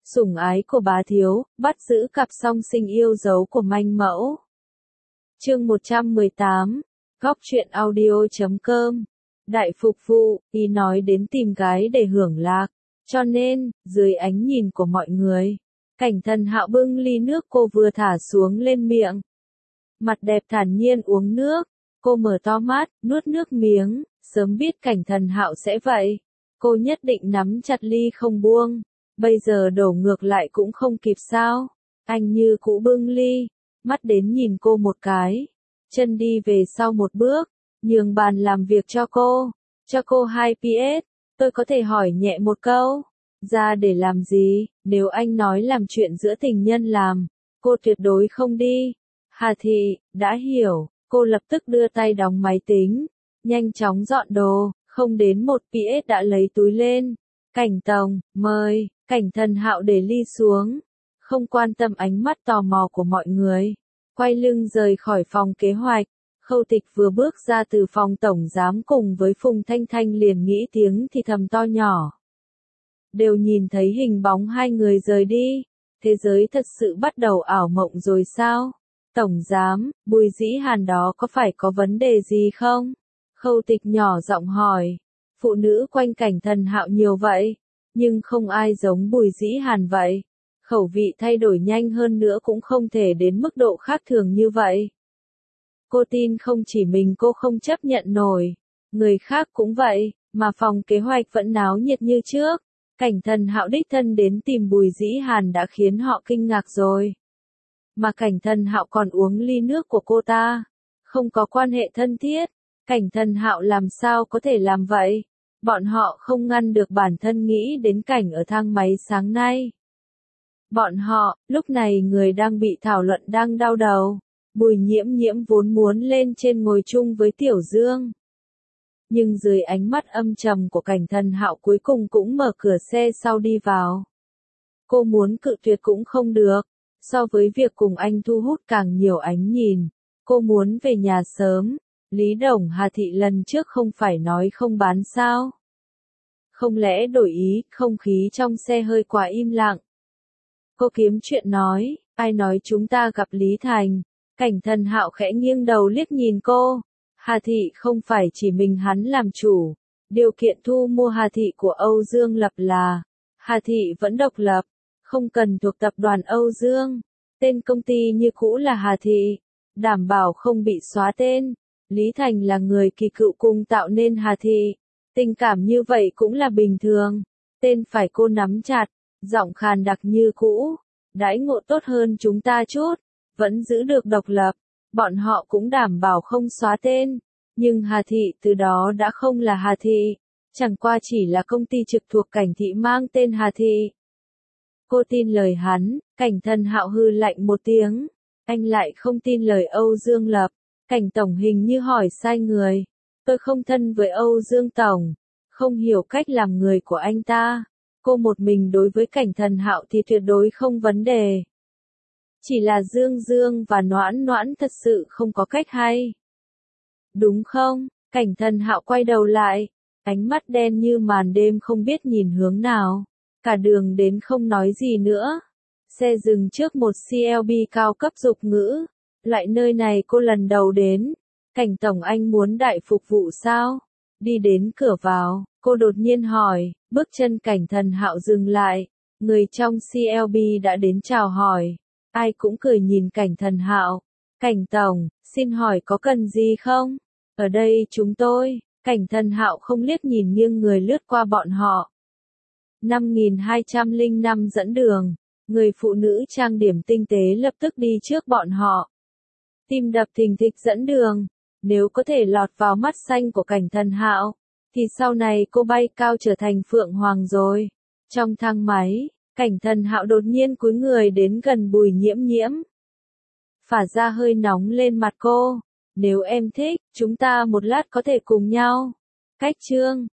sủng ái của bá thiếu, bắt giữ cặp song sinh yêu dấu của manh mẫu. Chương 118, Góc truyện audio.com. Đại phục vụ, ý nói đến tìm gái để hưởng lạc, cho nên, dưới ánh nhìn của mọi người, Cảnh Thần Hạo bưng ly nước cô vừa thả xuống lên miệng. Mặt đẹp thản nhiên uống nước, cô mở to mắt, nuốt nước miếng, sớm biết Cảnh Thần Hạo sẽ vậy. Cô nhất định nắm chặt ly không buông, bây giờ đổ ngược lại cũng không kịp sao. Anh như cũ bưng ly, mắt đến nhìn cô một cái, chân đi về sau một bước, nhường bàn làm việc cho cô 2 PS, tôi có thể hỏi nhẹ một câu, ra để làm gì, nếu anh nói làm chuyện giữa tình nhân làm, cô tuyệt đối không đi. Hà Thị, đã hiểu, cô lập tức đưa tay đóng máy tính, nhanh chóng dọn đồ, không đến 1 PS đã lấy túi lên. Cảnh Tổng, mời, Cảnh Thần Hạo để ly xuống, không quan tâm ánh mắt tò mò của mọi người, quay lưng rời khỏi phòng kế hoạch. Khâu Tịch vừa bước ra từ phòng tổng giám cùng với Phùng Thanh Thanh liền nghĩ tiếng thì thầm to nhỏ. Đều nhìn thấy hình bóng hai người rời đi, thế giới thật sự bắt đầu ảo mộng rồi sao? Tổng giám, Bùi Dĩ Hàn đó có phải có vấn đề gì không? Khâu Tịch nhỏ giọng hỏi. Phụ nữ quanh Cảnh Thần Hạo nhiều vậy, nhưng không ai giống Bùi Dĩ Hàn vậy. Khẩu vị thay đổi nhanh hơn nữa cũng không thể đến mức độ khác thường như vậy. Cô tin không chỉ mình cô không chấp nhận nổi, người khác cũng vậy, mà phòng kế hoạch vẫn náo nhiệt như trước. Cảnh Thần Hạo đích thân đến tìm Bùi Dĩ Hàn đã khiến họ kinh ngạc rồi. Mà Cảnh Thần Hạo còn uống ly nước của cô ta, không có quan hệ thân thiết. Cảnh Thần Hạo làm sao có thể làm vậy? Bọn họ không ngăn được bản thân nghĩ đến cảnh ở thang máy sáng nay. Bọn họ, lúc này người đang bị thảo luận đang đau đầu. Bùi Nhiễm Nhiễm vốn muốn lên trên ngồi chung với Tiểu Dương. Nhưng dưới ánh mắt âm trầm của Cảnh Thần Hạo cuối cùng cũng mở cửa xe sau đi vào. Cô muốn cự tuyệt cũng không được, so với việc cùng anh thu hút càng nhiều ánh nhìn, cô muốn về nhà sớm. Lý Đồng Hà Thị lần trước không phải nói không bán sao? Không lẽ đổi ý, không khí trong xe hơi quá im lặng. Cô kiếm chuyện nói, ai nói chúng ta gặp Lý Thành? Cảnh Thần Hạo khẽ nghiêng đầu liếc nhìn cô. Hà Thị không phải chỉ mình hắn làm chủ. Điều kiện thu mua Hà Thị của Âu Dương Lập là Hà Thị vẫn độc lập, không cần thuộc tập đoàn Âu Dương. Tên công ty như cũ là Hà Thị, đảm bảo không bị xóa tên. Lý Thành là người kỳ cựu cùng tạo nên Hà Thị. Tình cảm như vậy cũng là bình thường. Tên phải cô nắm chặt, giọng khàn đặc như cũ. Đãi ngộ tốt hơn chúng ta chút, vẫn giữ được độc lập. Bọn họ cũng đảm bảo không xóa tên. Nhưng Hà Thị từ đó đã không là Hà Thị. Chẳng qua chỉ là công ty trực thuộc Cảnh Thị mang tên Hà Thị. Cô tin lời hắn. Cảnh Thần Hạo hư lạnh một tiếng. Anh lại không tin lời Âu Dương Lập. Cảnh Tổng hình như hỏi sai người. Tôi không thân với Âu Dương Tổng, không hiểu cách làm người của anh ta. Cô một mình đối với Cảnh Thần Hạo thì tuyệt đối không vấn đề. Chỉ là Dương Dương và Noãn Noãn thật sự không có cách hay. Đúng không? Cảnh Thần Hạo quay đầu lại, ánh mắt đen như màn đêm không biết nhìn hướng nào. Cả đường đến không nói gì nữa. Xe dừng trước một CLB cao cấp dục ngữ. Loại nơi này cô lần đầu đến. Cảnh Tổng anh muốn đại phục vụ sao? Đi đến cửa vào, cô đột nhiên hỏi, bước chân Cảnh Thần Hạo dừng lại. Người trong CLB đã đến chào hỏi. Ai cũng cười nhìn Cảnh Thần Hạo. Cảnh Tổng, xin hỏi có cần gì không? Ở đây chúng tôi. Cảnh Thần Hạo không liếc nhìn nghiêng người lướt qua bọn họ. 5205 dẫn đường. Người phụ nữ trang điểm tinh tế lập tức đi trước bọn họ. Tim đập thình thịch dẫn đường. Nếu có thể lọt vào mắt xanh của Cảnh Thần Hạo, thì sau này cô bay cao trở thành Phượng Hoàng rồi. Trong thang máy, Cảnh Thần Hạo đột nhiên cúi người đến gần Bùi Nhiễm Nhiễm. Phả ra hơi nóng lên mặt cô. Nếu em thích, chúng ta một lát có thể cùng nhau. Cách chương.